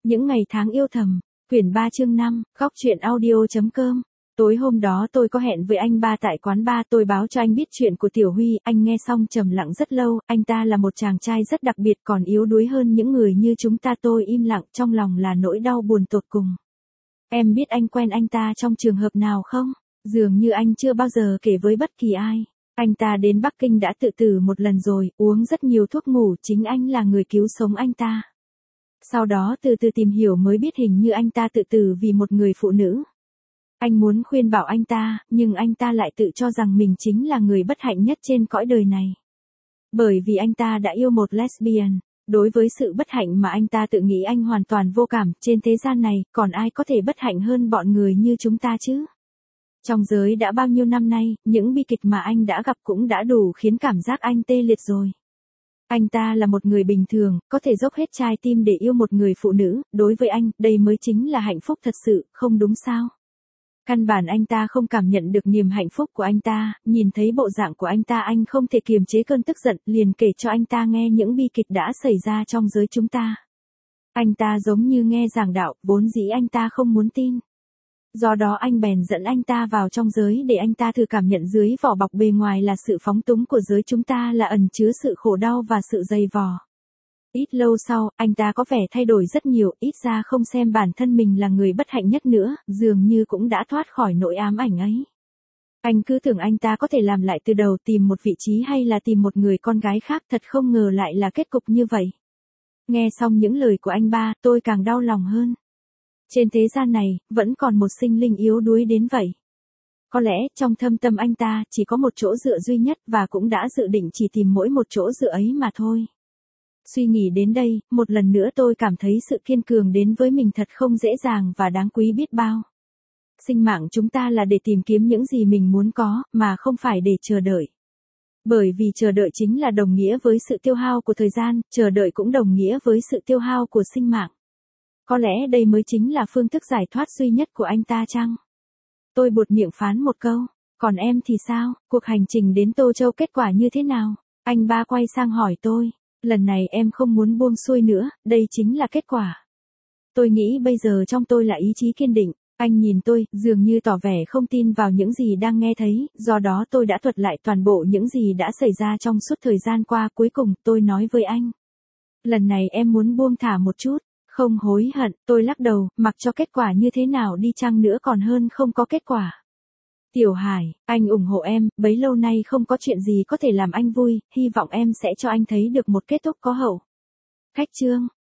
Những ngày tháng yêu thầm, quyển 3 chương 5, góc truyện audio.com. Tối hôm đó tôi có hẹn với anh ba tại quán bar, tôi báo cho anh biết chuyện của Tiểu Huy, anh nghe xong trầm lặng rất lâu, anh ta là một chàng trai rất đặc biệt, còn yếu đuối hơn những người như chúng ta. Tôi im lặng, trong lòng là nỗi đau buồn tột cùng. Em biết anh quen anh ta trong trường hợp nào không? Dường như anh chưa bao giờ kể với bất kỳ ai. Anh ta đến Bắc Kinh đã tự tử một lần rồi, uống rất nhiều thuốc ngủ, chính anh là người cứu sống anh ta. Sau đó từ từ tìm hiểu mới biết hình như anh ta tự tử vì một người phụ nữ. Anh muốn khuyên bảo anh ta, nhưng anh ta lại tự cho rằng mình chính là người bất hạnh nhất trên cõi đời này. Bởi vì anh ta đã yêu một lesbian. Đối với sự bất hạnh mà anh ta tự nghĩ anh hoàn toàn vô cảm, trên thế gian này, còn ai có thể bất hạnh hơn bọn người như chúng ta chứ? Trong giới đã bao nhiêu năm nay, những bi kịch mà anh đã gặp cũng đã đủ khiến cảm giác anh tê liệt rồi. Anh ta là một người bình thường, có thể dốc hết trái tim để yêu một người phụ nữ, đối với anh, đây mới chính là hạnh phúc thật sự, không đúng sao? Căn bản anh ta không cảm nhận được niềm hạnh phúc của anh ta, nhìn thấy bộ dạng của anh ta anh không thể kiềm chế cơn tức giận, liền kể cho anh ta nghe những bi kịch đã xảy ra trong giới chúng ta. Anh ta giống như nghe giảng đạo, vốn dĩ anh ta không muốn tin. Do đó anh bèn dẫn anh ta vào trong giới để anh ta thử cảm nhận dưới vỏ bọc bề ngoài là sự phóng túng của giới chúng ta là ẩn chứa sự khổ đau và sự dày vò. Ít lâu sau, anh ta có vẻ thay đổi rất nhiều, ít ra không xem bản thân mình là người bất hạnh nhất nữa, dường như cũng đã thoát khỏi nỗi ám ảnh ấy. Anh cứ tưởng anh ta có thể làm lại từ đầu, tìm một vị trí hay là tìm một người con gái khác, thật không ngờ lại là kết cục như vậy. Nghe xong những lời của anh ba, tôi càng đau lòng hơn. Trên thế gian này, vẫn còn một sinh linh yếu đuối đến vậy. Có lẽ, trong thâm tâm anh ta, chỉ có một chỗ dựa duy nhất và cũng đã dự định chỉ tìm mỗi một chỗ dựa ấy mà thôi. Suy nghĩ đến đây, một lần nữa tôi cảm thấy sự kiên cường đến với mình thật không dễ dàng và đáng quý biết bao. Sinh mạng chúng ta là để tìm kiếm những gì mình muốn có, mà không phải để chờ đợi. Bởi vì chờ đợi chính là đồng nghĩa với sự tiêu hao của thời gian, chờ đợi cũng đồng nghĩa với sự tiêu hao của sinh mạng. Có lẽ đây mới chính là phương thức giải thoát duy nhất của anh ta chăng? Tôi buột miệng phán một câu, còn em thì sao, cuộc hành trình đến Tô Châu kết quả như thế nào? Anh ba quay sang hỏi tôi, lần này em không muốn buông xuôi nữa, đây chính là kết quả. Tôi nghĩ bây giờ trong tôi là ý chí kiên định, anh nhìn tôi, dường như tỏ vẻ không tin vào những gì đang nghe thấy, do đó tôi đã thuật lại toàn bộ những gì đã xảy ra trong suốt thời gian qua. Cuối cùng tôi nói với anh, lần này em muốn buông thả một chút. Không hối hận, tôi lắc đầu, mặc cho kết quả như thế nào đi chăng nữa còn hơn không có kết quả. Tiểu Hải, anh ủng hộ em, bấy lâu nay không có chuyện gì có thể làm anh vui, hy vọng em sẽ cho anh thấy được một kết thúc có hậu. Khách chương.